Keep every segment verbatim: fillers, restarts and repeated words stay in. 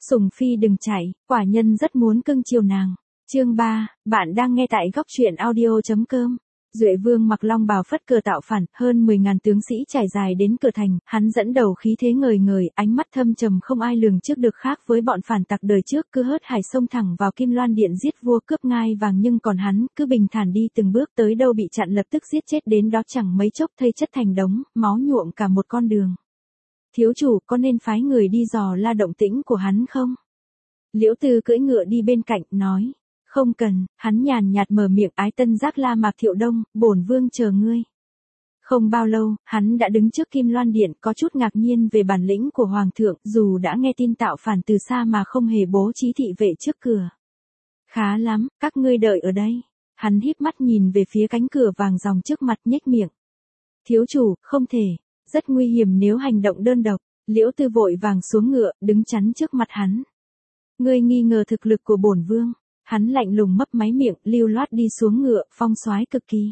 Sùng Phi đừng chạy, quả nhân rất muốn cưng chiều nàng. Chương ba, bạn đang nghe tại góc truyện audio chấm com. Duệ Vương mặc long bào phất cờ tạo phản, hơn mười ngàn tướng sĩ trải dài đến cửa thành, hắn dẫn đầu khí thế ngời ngời, ánh mắt thâm trầm không ai lường trước được, khác với bọn phản tặc đời trước cứ hớt hải xông thẳng vào Kim Loan Điện giết vua cướp ngai vàng, nhưng còn hắn cứ bình thản đi từng bước, tới đâu bị chặn lập tức giết chết đến đó, chẳng mấy chốc thây chất thành đống, máu nhuộm cả một con đường. Thiếu chủ, có nên phái người đi dò la động tĩnh của hắn không? Liễu Tư cưỡi ngựa đi bên cạnh, nói. Không cần, hắn nhàn nhạt mở miệng, ái tân giác la Mạc Thiệu Đông, bổn vương chờ ngươi. Không bao lâu, hắn đã đứng trước Kim Loan Điện, có chút ngạc nhiên về bản lĩnh của Hoàng thượng, dù đã nghe tin tạo phản từ xa mà không hề bố trí thị vệ trước cửa. Khá lắm, các ngươi đợi ở đây. Hắn híp mắt nhìn về phía cánh cửa vàng ròng trước mặt, nhếch miệng. Thiếu chủ, không thể, rất nguy hiểm nếu hành động đơn độc. Liễu Tư vội vàng xuống ngựa, đứng chắn trước mặt hắn. Ngươi nghi ngờ thực lực của bổn vương. Hắn lạnh lùng mấp máy miệng, lưu loát đi xuống ngựa, phong soái cực kỳ.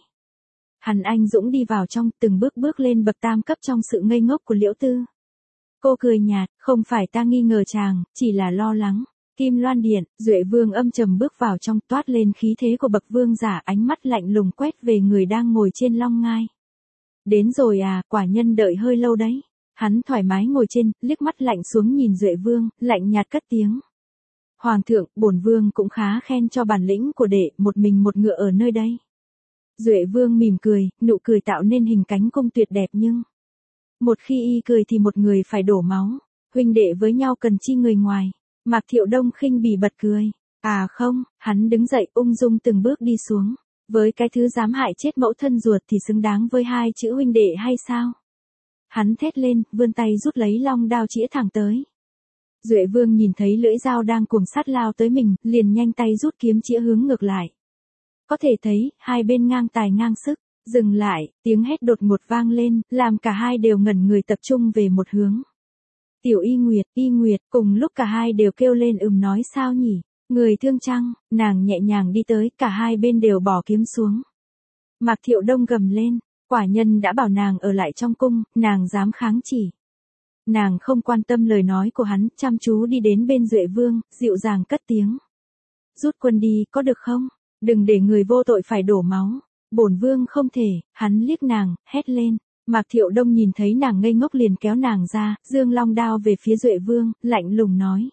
Hắn anh dũng đi vào trong, từng bước bước lên bậc tam cấp trong sự ngây ngốc của Liễu Tư. Cô cười nhạt, không phải ta nghi ngờ chàng, chỉ là lo lắng. Kim Loan Điện, Duệ Vương âm trầm bước vào trong, toát lên khí thế của bậc vương giả, ánh mắt lạnh lùng quét về người đang ngồi trên long ngai. Đến rồi à, quả nhân đợi hơi lâu đấy. Hắn thoải mái ngồi trên, liếc mắt lạnh xuống nhìn Duệ Vương, lạnh nhạt cất tiếng. Hoàng thượng, bổn vương cũng khá khen cho bản lĩnh của đệ, một mình một ngựa ở nơi đây. Duệ Vương mỉm cười, nụ cười tạo nên hình cánh cung tuyệt đẹp, nhưng một khi y cười thì một người phải đổ máu. Huynh đệ với nhau cần chi người ngoài. Mạc Thiệu Đông khinh bỉ bật cười. À không, hắn đứng dậy ung dung từng bước đi xuống. Với cái thứ dám hại chết mẫu thân ruột thì xứng đáng với hai chữ huynh đệ hay sao? Hắn thét lên, vươn tay rút lấy long đao chĩa thẳng tới. Duệ Vương nhìn thấy lưỡi dao đang cuồng sát lao tới mình, liền nhanh tay rút kiếm chĩa hướng ngược lại. Có thể thấy, hai bên ngang tài ngang sức. Dừng lại, tiếng hét đột ngột vang lên, làm cả hai đều ngẩn người tập trung về một hướng. Tiểu Y Nguyệt, Y Nguyệt, cùng lúc cả hai đều kêu lên ừm, nói sao nhỉ? Người thương chăng? Nàng nhẹ nhàng đi tới, cả hai bên đều bỏ kiếm xuống. Mạc Thiệu Đông gầm lên, quả nhân đã bảo nàng ở lại trong cung, nàng dám kháng chỉ. Nàng không quan tâm lời nói của hắn, chăm chú đi đến bên Duệ Vương, dịu dàng cất tiếng. Rút quân đi, có được không? Đừng để người vô tội phải đổ máu. Bổn vương không thể, hắn liếc nàng, hét lên. Mạc Thiệu Đông nhìn thấy nàng ngây ngốc liền kéo nàng ra, giương long đao về phía Duệ Vương, lạnh lùng nói.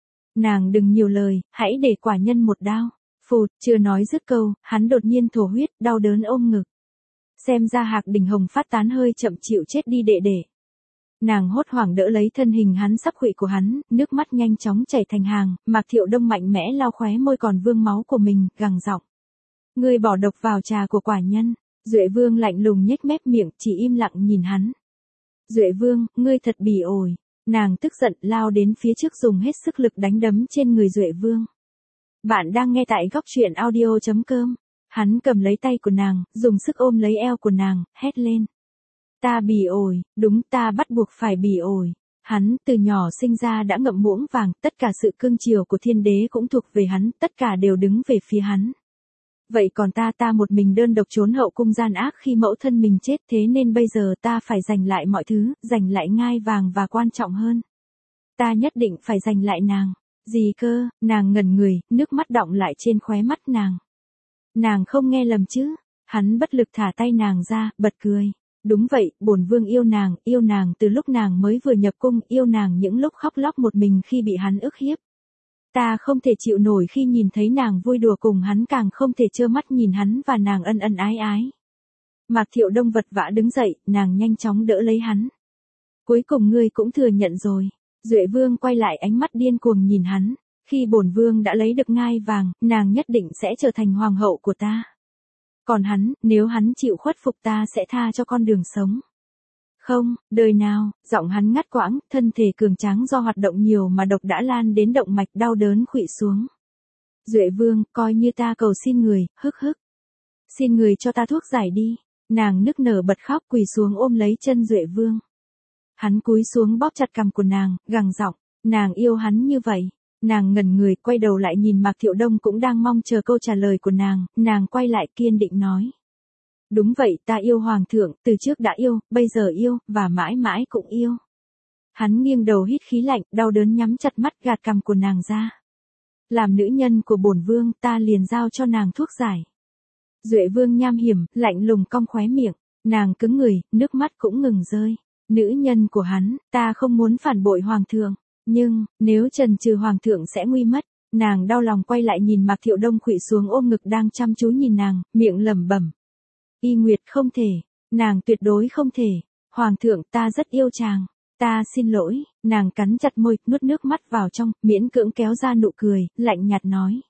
Nàng đừng nhiều lời, hãy để quả nhân một đao. Phụt, chưa nói dứt câu, hắn đột nhiên thổ huyết, đau đớn ôm ngực. Xem ra Hạc Đỉnh Hồng phát tán hơi chậm, chịu chết đi đệ đệ. Nàng hốt hoảng đỡ lấy thân hình hắn sắp khuỵu của hắn, nước mắt nhanh chóng chảy thành hàng, Mạc Thiệu Đông mạnh mẽ lau khóe môi còn vương máu của mình, gằn giọng. Ngươi bỏ độc vào trà của quả nhân. Duệ Vương lạnh lùng nhếch mép miệng, chỉ im lặng nhìn hắn. Duệ Vương, ngươi thật bỉ ổi. Nàng tức giận lao đến phía trước dùng hết sức lực đánh đấm trên người Duệ Vương. Bạn đang nghe tại góc truyện audio chấm com. Hắn cầm lấy tay của nàng, dùng sức ôm lấy eo của nàng, hét lên. Ta bỉ ổi, đúng, ta bắt buộc phải bỉ ổi. Hắn từ nhỏ sinh ra đã ngậm muỗng vàng, tất cả sự cưng chiều của thiên đế cũng thuộc về hắn, tất cả đều đứng về phía hắn. Vậy còn ta ta một mình đơn độc trốn hậu cung gian ác khi mẫu thân mình chết, thế nên bây giờ ta phải giành lại mọi thứ, giành lại ngai vàng và quan trọng hơn. Ta nhất định phải giành lại nàng. Gì cơ? Nàng ngẩn người, nước mắt đọng lại trên khóe mắt nàng. Nàng không nghe lầm chứ? Hắn bất lực thả tay nàng ra, bật cười. Đúng vậy, bổn vương yêu nàng, yêu nàng từ lúc nàng mới vừa nhập cung, yêu nàng những lúc khóc lóc một mình khi bị hắn ức hiếp. Ta không thể chịu nổi khi nhìn thấy nàng vui đùa cùng hắn, càng không thể trơ mắt nhìn hắn và nàng ân ân ái ái. Mạc Thiệu Đông vật vã đứng dậy, nàng nhanh chóng đỡ lấy hắn. Cuối cùng ngươi cũng thừa nhận rồi. Duệ Vương quay lại ánh mắt điên cuồng nhìn hắn. Khi bổn vương đã lấy được ngai vàng, nàng nhất định sẽ trở thành hoàng hậu của ta. Còn hắn, nếu hắn chịu khuất phục ta sẽ tha cho con đường sống. Không, đời nào, giọng hắn ngắt quãng, thân thể cường tráng do hoạt động nhiều mà độc đã lan đến động mạch, đau đớn khuỵu xuống. Duệ Vương, coi như ta cầu xin người, hức hức. Xin người cho ta thuốc giải đi. Nàng nức nở bật khóc, quỳ xuống ôm lấy chân Duệ Vương. Hắn cúi xuống bóp chặt cằm của nàng, gằn giọng, nàng yêu hắn như vậy. Nàng ngẩn người, quay đầu lại nhìn Mạc Thiệu Đông cũng đang mong chờ câu trả lời của nàng, nàng quay lại kiên định nói. Đúng vậy, ta yêu hoàng thượng, từ trước đã yêu, bây giờ yêu, và mãi mãi cũng yêu. Hắn nghiêng đầu hít khí lạnh, đau đớn nhắm chặt mắt gạt cằm của nàng ra. Làm nữ nhân của bổn vương, ta liền giao cho nàng thuốc giải. Duệ vương nham hiểm, lạnh lùng cong khóe miệng, nàng cứng người, nước mắt cũng ngừng rơi. Nữ nhân của hắn, ta không muốn phản bội hoàng thượng, nhưng, nếu trần trừ hoàng thượng sẽ nguy mất. Nàng đau lòng quay lại nhìn Mạc Thiệu Đông khuỵu xuống ôm ngực đang chăm chú nhìn nàng, miệng lẩm bẩm. Y Nguyệt không thể, nàng tuyệt đối không thể, hoàng thượng ta rất yêu chàng, ta xin lỗi, nàng cắn chặt môi, nuốt nước mắt vào trong, miễn cưỡng kéo ra nụ cười, lạnh nhạt nói.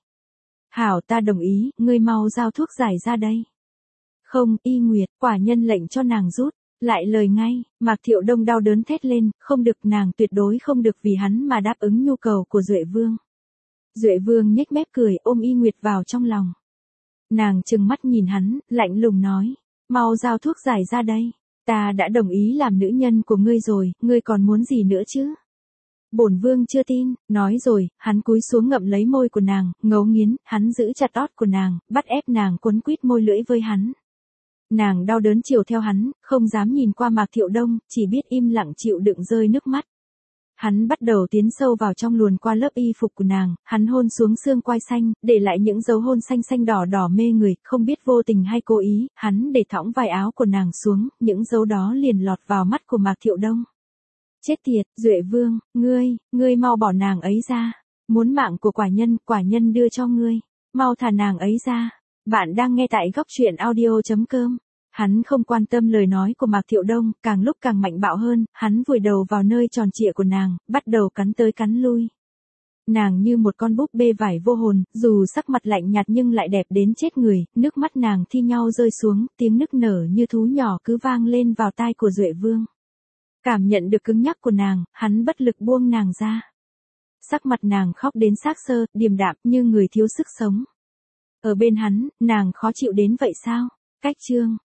Hảo ta đồng ý, ngươi mau giao thuốc giải ra đây. Không, Y Nguyệt, quả nhân lệnh cho nàng rút, lại lời ngay, Mạc Thiệu Đông đau đớn thét lên, không được, nàng tuyệt đối không được vì hắn mà đáp ứng nhu cầu của Duệ Vương. Duệ Vương nhếch mép cười, ôm Y Nguyệt vào trong lòng. Nàng trừng mắt nhìn hắn, lạnh lùng nói, mau giao thuốc giải ra đây, ta đã đồng ý làm nữ nhân của ngươi rồi, ngươi còn muốn gì nữa chứ? Bổn vương chưa tin, nói rồi, hắn cúi xuống ngậm lấy môi của nàng, ngấu nghiến, hắn giữ chặt ót của nàng, bắt ép nàng quấn quýt môi lưỡi với hắn. Nàng đau đớn chiều theo hắn, không dám nhìn qua Mạc Thiệu Đông, chỉ biết im lặng chịu đựng rơi nước mắt. Hắn bắt đầu tiến sâu vào trong luồn qua lớp y phục của nàng, hắn hôn xuống xương quai xanh, để lại những dấu hôn xanh xanh đỏ đỏ mê người, không biết vô tình hay cố ý, hắn để thõng vai áo của nàng xuống, những dấu đó liền lọt vào mắt của Mạc Thiệu Đông. Chết tiệt, Duệ Vương, ngươi, ngươi mau bỏ nàng ấy ra, muốn mạng của quả nhân, quả nhân đưa cho ngươi, mau thả nàng ấy ra. Bạn đang nghe tại góc truyện audio chấm com. Hắn không quan tâm lời nói của Mạc Thiệu Đông, càng lúc càng mạnh bạo hơn, hắn vùi đầu vào nơi tròn trịa của nàng, bắt đầu cắn tới cắn lui. Nàng như một con búp bê vải vô hồn, dù sắc mặt lạnh nhạt nhưng lại đẹp đến chết người, nước mắt nàng thi nhau rơi xuống, tiếng nức nở như thú nhỏ cứ vang lên vào tai của Duệ Vương. Cảm nhận được cứng nhắc của nàng, hắn bất lực buông nàng ra. Sắc mặt nàng khóc đến xác xơ, điềm đạm như người thiếu sức sống. Ở bên hắn, nàng khó chịu đến vậy sao? Cách chương